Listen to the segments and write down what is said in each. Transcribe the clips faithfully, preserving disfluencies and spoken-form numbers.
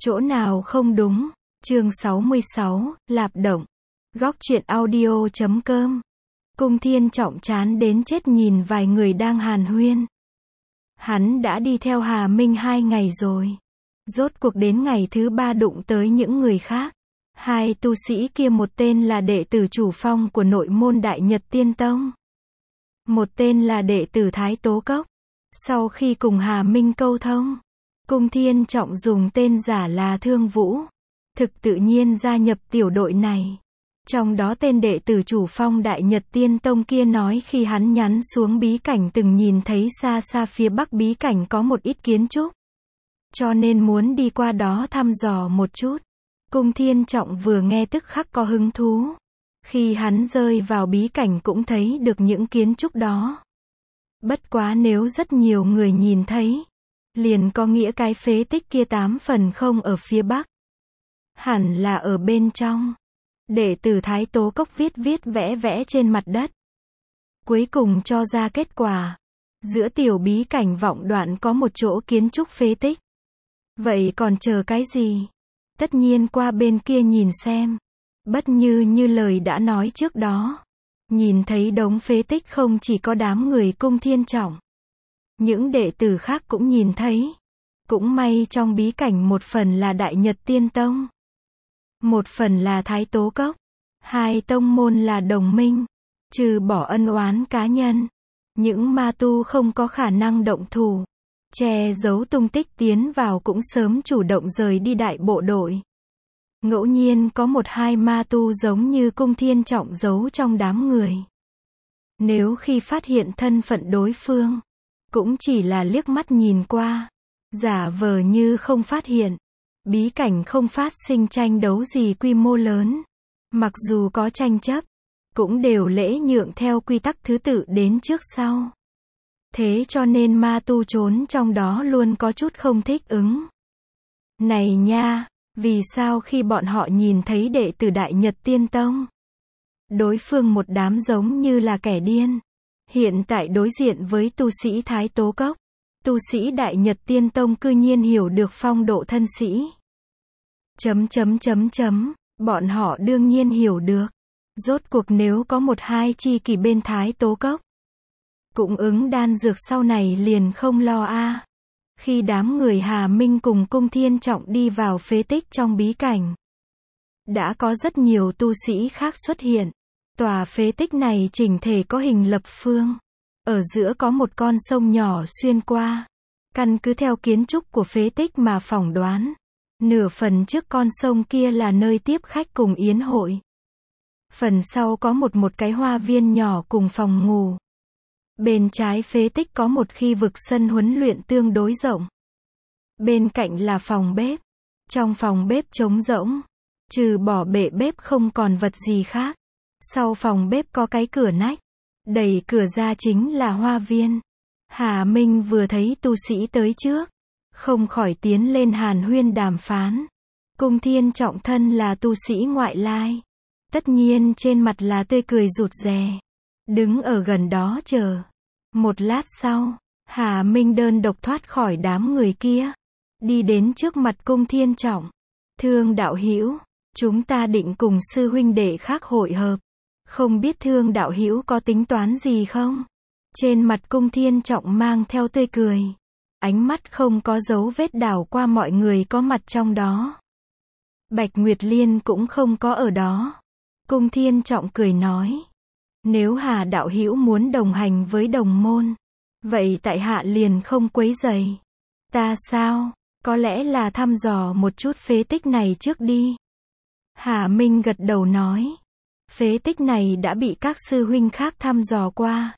Chỗ nào không đúng? Chương sáu mươi sáu, Lạp Động. Góc truyện audio chấm com. Cung Thiên Trọng chán đến chết nhìn vài người đang hàn huyên. Hắn đã đi theo Hà Minh hai ngày rồi. Rốt cuộc đến ngày thứ ba đụng tới những người khác. Hai tu sĩ kia, một tên là đệ tử chủ phong của nội môn Đại Nhật Tiên Tông. Một tên là đệ tử Thái Tố Cốc. Sau khi cùng Hà Minh câu thông, Cung Thiên Trọng dùng tên giả là Thương Vũ, thực tự nhiên gia nhập tiểu đội này. Trong đó tên đệ tử chủ phong Đại Nhật Tiên Tông kia nói khi hắn nhắn xuống bí cảnh từng nhìn thấy xa xa phía bắc bí cảnh có một ít kiến trúc, cho nên muốn đi qua đó thăm dò một chút. Cung Thiên Trọng vừa nghe tức khắc có hứng thú. Khi hắn rơi vào bí cảnh cũng thấy được những kiến trúc đó. Bất quá nếu rất nhiều người nhìn thấy, liền có nghĩa cái phế tích kia tám phần không ở phía bắc, hẳn là ở bên trong. Đệ tử Thái Tố Cốc viết viết vẽ vẽ trên mặt đất, cuối cùng cho ra kết quả. Giữa tiểu bí cảnh vọng đoạn có một chỗ kiến trúc phế tích. Vậy còn chờ cái gì? Tất nhiên qua bên kia nhìn xem. Bất như như lời đã nói trước đó, nhìn thấy đống phế tích không chỉ có đám người Cung Thiên Trọng, những đệ tử khác cũng nhìn thấy. Cũng may trong bí cảnh một phần là Đại Nhật Tiên Tông, một phần là Thái Tố Cốc. Hai tông môn là đồng minh, trừ bỏ ân oán cá nhân, những ma tu không có khả năng động thủ, che giấu tung tích tiến vào cũng sớm chủ động rời đi đại bộ đội. Ngẫu nhiên có một hai ma tu giống như Cung Thiên Trọng giấu trong đám người. Nếu khi phát hiện thân phận đối phương, cũng chỉ là liếc mắt nhìn qua, giả vờ như không phát hiện. Bí cảnh không phát sinh tranh đấu gì quy mô lớn. Mặc dù có tranh chấp, cũng đều lễ nhượng theo quy tắc thứ tự đến trước sau. Thế cho nên ma tu trốn trong đó luôn có chút không thích ứng. Này nha, vì sao khi bọn họ nhìn thấy đệ tử Đại Nhật Tiên Tông, đối phương một đám giống như là kẻ điên. Hiện tại đối diện với tu sĩ Thái Tố Cốc, tu sĩ Đại Nhật Tiên Tông cư nhiên hiểu được phong độ thân sĩ. Chấm chấm chấm chấm, bọn họ đương nhiên hiểu được. Rốt cuộc nếu có một hai chi kỷ bên Thái Tố Cốc, cũng ứng đan dược sau này liền không lo a. À. Khi đám người Hà Minh cùng Cung Thiên Trọng đi vào phế tích trong bí cảnh, đã có rất nhiều tu sĩ khác xuất hiện. Tòa phế tích này chỉnh thể có hình lập phương, ở giữa có một con sông nhỏ xuyên qua. Căn cứ theo kiến trúc của phế tích mà phỏng đoán, nửa phần trước con sông kia là nơi tiếp khách cùng yến hội. Phần sau có một một cái hoa viên nhỏ cùng phòng ngủ. Bên trái phế tích có một khi vực sân huấn luyện tương đối rộng. Bên cạnh là phòng bếp. Trong phòng bếp trống rỗng, trừ bỏ bệ bếp không còn vật gì khác. Sau phòng bếp có cái cửa nách, đẩy cửa ra chính là hoa viên. Hà Minh vừa thấy tu sĩ tới trước, không khỏi tiến lên hàn huyên đàm phán. Cung Thiên Trọng thân là tu sĩ ngoại lai, tất nhiên trên mặt là tươi cười rụt rè, đứng ở gần đó chờ. Một lát sau, Hà Minh đơn độc thoát khỏi đám người kia, đi đến trước mặt Cung Thiên Trọng. Thương đạo hữu, chúng ta định cùng sư huynh đệ khác hội hợp, không biết Thương đạo hữu có tính toán gì không? Trên mặt Cung Thiên Trọng mang theo tươi cười, ánh mắt không có dấu vết đảo qua mọi người có mặt trong đó. Bạch Nguyệt Liên cũng không có ở đó. Cung Thiên Trọng cười nói, nếu Hà đạo hữu muốn đồng hành với đồng môn, vậy tại hạ liền không quấy rầy. Ta sao? Có lẽ là thăm dò một chút phế tích này trước đi. Hà Minh gật đầu nói, phế tích này đã bị các sư huynh khác thăm dò qua.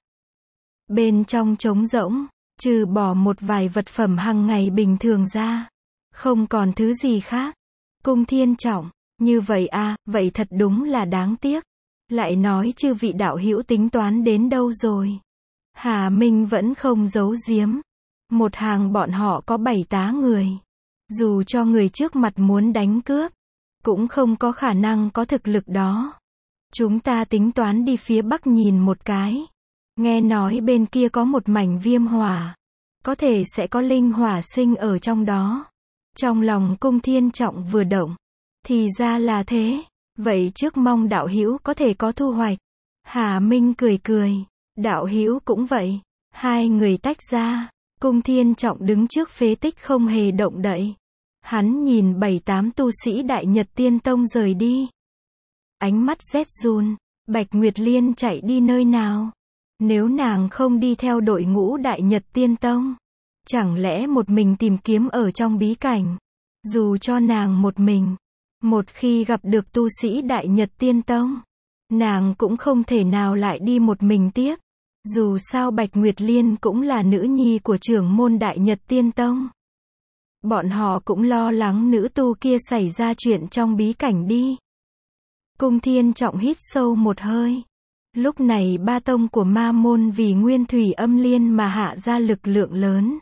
Bên trong trống rỗng, trừ bỏ một vài vật phẩm hàng ngày bình thường ra, không còn thứ gì khác. Cung Thiên Trọng, như vậy à, vậy thật đúng là đáng tiếc. Lại nói chư vị đạo hữu tính toán đến đâu rồi? Hà Minh vẫn không giấu giếm. Một hàng bọn họ có bảy tá người. Dù cho người trước mặt muốn đánh cướp, cũng không có khả năng có thực lực đó. Chúng ta tính toán đi phía bắc nhìn một cái. Nghe nói bên kia có một mảnh viêm hỏa, có thể sẽ có linh hỏa sinh ở trong đó. Trong lòng Cung Thiên Trọng vừa động. Thì ra là thế. Vậy trước mong đạo hữu có thể có thu hoạch. Hà Minh cười cười. Đạo hữu cũng vậy. Hai người tách ra. Cung Thiên Trọng đứng trước phế tích không hề động đậy. Hắn nhìn bảy tám tu sĩ Đại Nhật Tiên Tông rời đi. Ánh mắt rét run. Bạch Nguyệt Liên chạy đi nơi nào? Nếu nàng không đi theo đội ngũ Đại Nhật Tiên Tông, chẳng lẽ một mình tìm kiếm ở trong bí cảnh? Dù cho nàng một mình, một khi gặp được tu sĩ Đại Nhật Tiên Tông, nàng cũng không thể nào lại đi một mình tiếp. Dù sao Bạch Nguyệt Liên cũng là nữ nhi của trưởng môn Đại Nhật Tiên Tông. Bọn họ cũng lo lắng nữ tu kia xảy ra chuyện trong bí cảnh đi. Cung Thiên Trọng hít sâu một hơi. Lúc này ba tông của ma môn vì nguyên thủy âm liên mà hạ ra lực lượng lớn.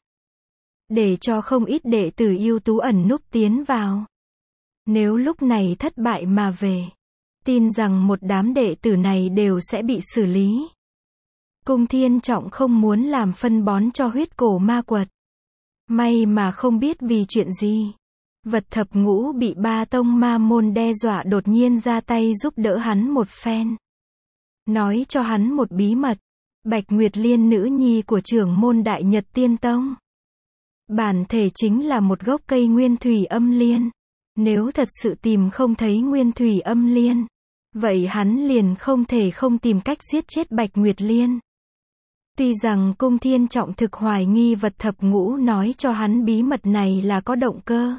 Để cho không ít đệ tử ưu tú ẩn núp tiến vào. Nếu lúc này thất bại mà về, tin rằng một đám đệ tử này đều sẽ bị xử lý. Cung Thiên Trọng không muốn làm phân bón cho huyết cổ ma quật. May mà không biết vì chuyện gì. Vật thập ngũ bị ba tông ma môn đe dọa đột nhiên ra tay giúp đỡ hắn một phen. Nói cho hắn một bí mật. Bạch Nguyệt Liên nữ nhi của trưởng môn Đại Nhật Tiên Tông. Bản thể chính là một gốc cây nguyên thủy âm liên. Nếu thật sự tìm không thấy nguyên thủy âm liên, vậy hắn liền không thể không tìm cách giết chết Bạch Nguyệt Liên. Tuy rằng Cung Thiên Trọng thực hoài nghi vật thập ngũ nói cho hắn bí mật này là có động cơ.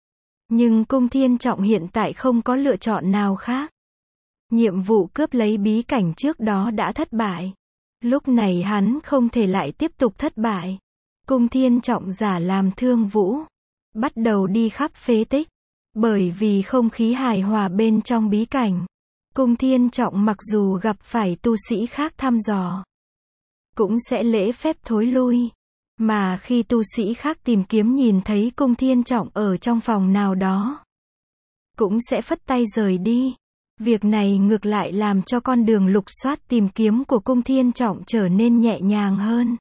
Nhưng Cung Thiên Trọng hiện tại không có lựa chọn nào khác. Nhiệm vụ cướp lấy bí cảnh trước đó đã thất bại. Lúc này hắn không thể lại tiếp tục thất bại. Cung Thiên Trọng giả làm Thương Vũ. Bắt đầu đi khắp phế tích. Bởi vì không khí hài hòa bên trong bí cảnh. Cung Thiên Trọng mặc dù gặp phải tu sĩ khác thăm dò, cũng sẽ lễ phép thối lui. Mà khi tu sĩ khác tìm kiếm nhìn thấy Cung Thiên Trọng ở trong phòng nào đó, cũng sẽ phất tay rời đi. Việc này ngược lại làm cho con đường lục soát tìm kiếm của Cung Thiên Trọng trở nên nhẹ nhàng hơn.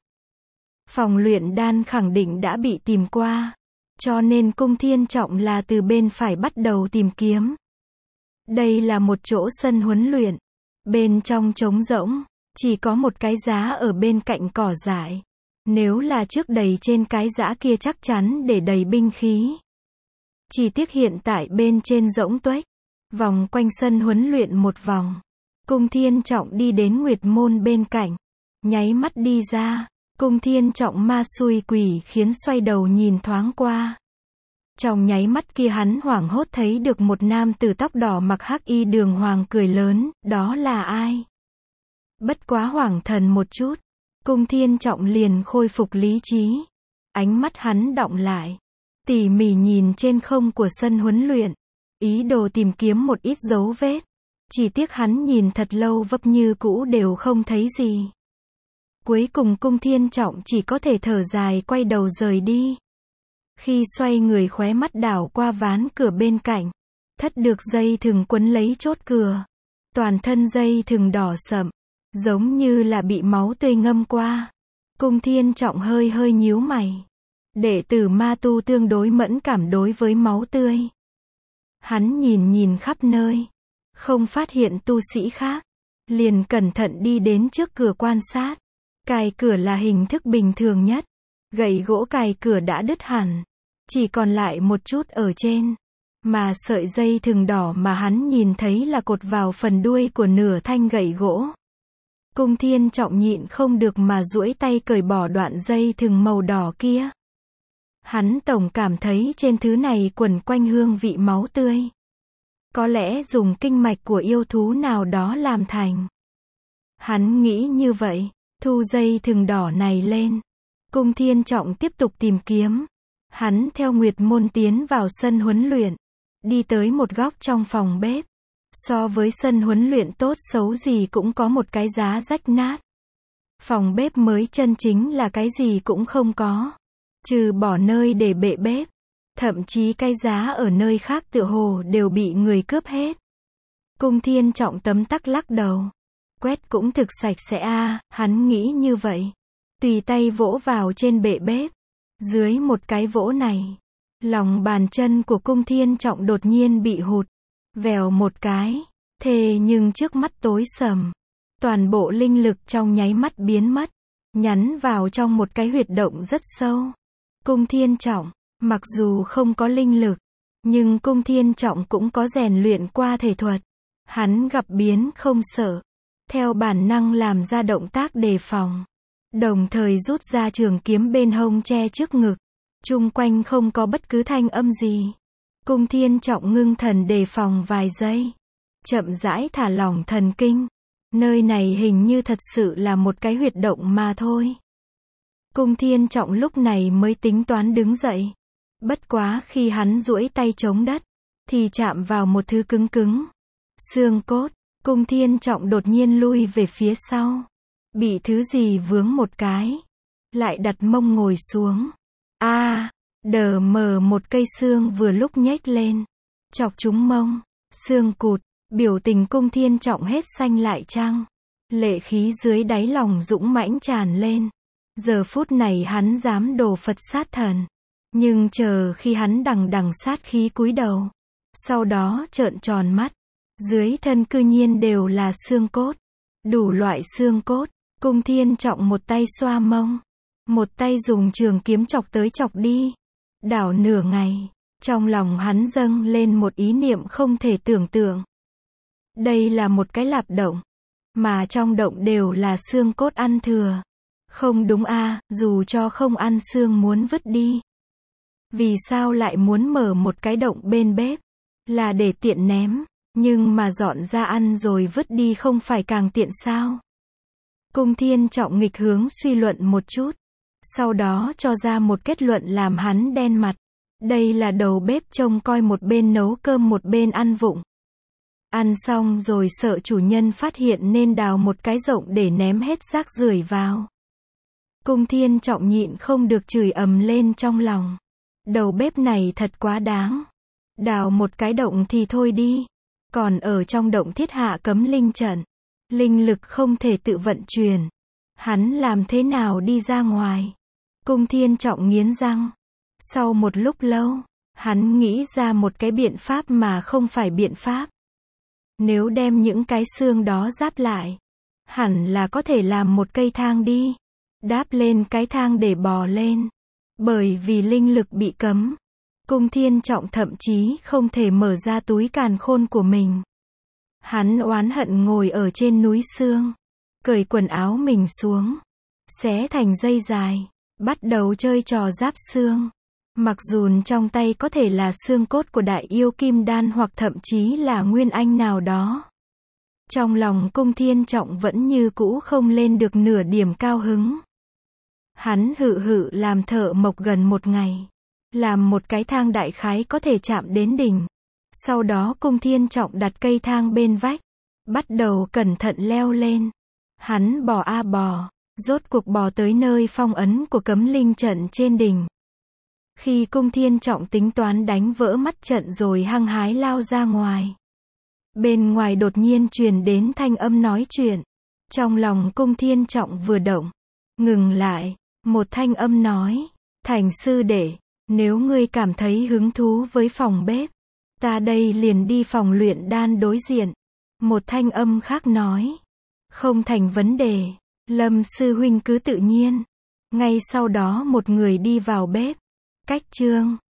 Phòng luyện đan khẳng định đã bị tìm qua, cho nên Cung Thiên Trọng là từ bên phải bắt đầu tìm kiếm. Đây là một chỗ sân huấn luyện. Bên trong trống rỗng, chỉ có một cái giá ở bên cạnh cỏ dại. Nếu là trước đầy trên cái giá kia chắc chắn để đầy binh khí. Chỉ tiếc hiện tại bên trên rỗng tuếch. Vòng quanh sân huấn luyện một vòng. Cung Thiên Trọng đi đến Nguyệt Môn bên cạnh. Nháy mắt đi ra. Cung Thiên Trọng ma xui quỷ khiến xoay đầu nhìn thoáng qua. Trong nháy mắt kia hắn hoảng hốt thấy được một nam tử tóc đỏ mặc hắc y đường hoàng cười lớn. Đó là ai? Bất quá hoảng thần một chút. Cung Thiên Trọng liền khôi phục lý trí. Ánh mắt hắn đọng lại. Tỉ mỉ nhìn trên không của sân huấn luyện. Ý đồ tìm kiếm một ít dấu vết. Chỉ tiếc hắn nhìn thật lâu vấp như cũ đều không thấy gì. Cuối cùng Cung Thiên Trọng chỉ có thể thở dài quay đầu rời đi. Khi xoay người khóe mắt đảo qua ván cửa bên cạnh. Thất được dây thừng quấn lấy chốt cửa. Toàn thân dây thừng đỏ sậm. Giống như là bị máu tươi ngâm qua. Cung Thiên Trọng hơi hơi nhíu mày. Đệ tử ma tu tương đối mẫn cảm đối với máu tươi. Hắn nhìn nhìn khắp nơi. Không phát hiện tu sĩ khác. Liền cẩn thận đi đến trước cửa quan sát. Cài cửa là hình thức bình thường nhất. Gậy gỗ cài cửa đã đứt hẳn. Chỉ còn lại một chút ở trên. Mà sợi dây thừng đỏ mà hắn nhìn thấy là cột vào phần đuôi của nửa thanh gậy gỗ. Cung Thiên Trọng nhịn không được mà duỗi tay cởi bỏ đoạn dây thừng màu đỏ kia. Hắn tổng cảm thấy trên thứ này quẩn quanh hương vị máu tươi. Có lẽ dùng kinh mạch của yêu thú nào đó làm thành. Hắn nghĩ như vậy, thu dây thừng đỏ này lên. Cung Thiên Trọng tiếp tục tìm kiếm. Hắn theo Nguyệt Môn tiến vào sân huấn luyện. Đi tới một góc trong phòng bếp. So với sân huấn luyện tốt xấu gì cũng có một cái giá rách nát. Phòng bếp mới chân chính là cái gì cũng không có. Trừ bỏ nơi để bệ bếp. Thậm chí cái giá ở nơi khác tựa hồ đều bị người cướp hết. Cung Thiên Trọng tấm tắc lắc đầu. Quét cũng thực sạch sẽ a, à, hắn nghĩ như vậy. Tùy tay vỗ vào trên bệ bếp. Dưới một cái vỗ này, Lòng bàn chân của Cung Thiên Trọng đột nhiên bị hụt. Vèo một cái. Thế nhưng trước mắt tối sầm. Toàn bộ linh lực trong nháy mắt biến mất. Nhắn vào trong một cái huyệt động rất sâu. Cung Thiên Trọng, mặc dù không có linh lực, nhưng Cung Thiên Trọng cũng có rèn luyện qua thể thuật. Hắn gặp biến không sợ. Theo bản năng làm ra động tác đề phòng. Đồng thời rút ra trường kiếm bên hông che trước ngực. Chung quanh không có bất cứ thanh âm gì. Cung Thiên Trọng ngưng thần đề phòng vài giây. Chậm rãi thả lỏng thần kinh. Nơi này hình như thật sự là một cái huyệt động mà thôi. Cung Thiên Trọng lúc này mới tính toán đứng dậy. Bất quá khi hắn duỗi tay chống đất, thì chạm vào một thứ cứng cứng. Xương cốt. Cung Thiên Trọng đột nhiên lui về phía sau. Bị thứ gì vướng một cái. Lại đặt mông ngồi xuống. A, à, đờ mờ một cây xương vừa lúc nhếch lên. Chọc trúng mông. Xương cụt. Biểu tình Cung Thiên Trọng hết xanh lại trăng. Lệ khí dưới đáy lòng dũng mãnh tràn lên. Giờ phút này hắn dám đồ Phật sát thần. Nhưng chờ khi hắn đằng đằng sát khí cúi đầu. Sau đó trợn tròn mắt. Dưới thân cư nhiên đều là xương cốt. Đủ loại xương cốt. Cung Thiên Trọng một tay xoa mông. Một tay dùng trường kiếm chọc tới chọc đi. Đảo nửa ngày. Trong lòng hắn dâng lên một ý niệm không thể tưởng tượng. Đây là một cái lạp động. Mà trong động đều là xương cốt ăn thừa. Không đúng a, à, dù cho không ăn xương muốn vứt đi. Vì sao lại muốn mở một cái động bên bếp? Là để tiện ném. Nhưng mà dọn ra ăn rồi vứt đi không phải càng tiện sao? Cung Thiên Trọng nghịch hướng suy luận một chút. Sau đó cho ra một kết luận làm hắn đen mặt. Đây là đầu bếp trông coi một bên nấu cơm một bên ăn vụng. Ăn xong rồi sợ chủ nhân phát hiện nên đào một cái rộng để ném hết rác rưởi vào. Cung Thiên Trọng nhịn không được chửi ầm lên trong lòng. Đầu bếp này thật quá đáng. Đào một cái động thì thôi đi. Còn ở trong động thiết hạ cấm linh trận. Linh lực không thể tự vận chuyển. Hắn làm thế nào đi ra ngoài? Cung Thiên Trọng nghiến răng. Sau một lúc lâu, hắn nghĩ ra một cái biện pháp mà không phải biện pháp. Nếu đem những cái xương đó ráp lại, hẳn là có thể làm một cây thang đi. Đáp lên cái thang để bò lên. Bởi vì linh lực bị cấm, Cung Thiên Trọng thậm chí không thể mở ra túi càn khôn của mình. Hắn oán hận ngồi ở trên núi xương, cởi quần áo mình xuống, xé thành dây dài, bắt đầu chơi trò giáp xương. Mặc dù trong tay có thể là xương cốt của đại yêu kim đan hoặc thậm chí là nguyên anh nào đó. Trong lòng Cung Thiên Trọng vẫn như cũ không lên được nửa điểm cao hứng. Hắn hự hự làm thợ mộc gần một ngày. Làm một cái thang đại khái có thể chạm đến đỉnh. Sau đó Cung Thiên Trọng đặt cây thang bên vách. Bắt đầu cẩn thận leo lên. Hắn bò a bò. Rốt cuộc bò tới nơi phong ấn của cấm linh trận trên đỉnh. Khi Cung Thiên Trọng tính toán đánh vỡ mắt trận rồi hăng hái lao ra ngoài. Bên ngoài đột nhiên truyền đến thanh âm nói chuyện. Trong lòng Cung Thiên Trọng vừa động. Ngừng lại. Một thanh âm nói. Thành sư đệ, nếu ngươi cảm thấy hứng thú với phòng bếp, ta đây liền đi phòng luyện đan đối diện. Một thanh âm khác nói. Không thành vấn đề. Lâm sư huynh cứ tự nhiên. Ngay sau đó một người đi vào bếp. Cách chương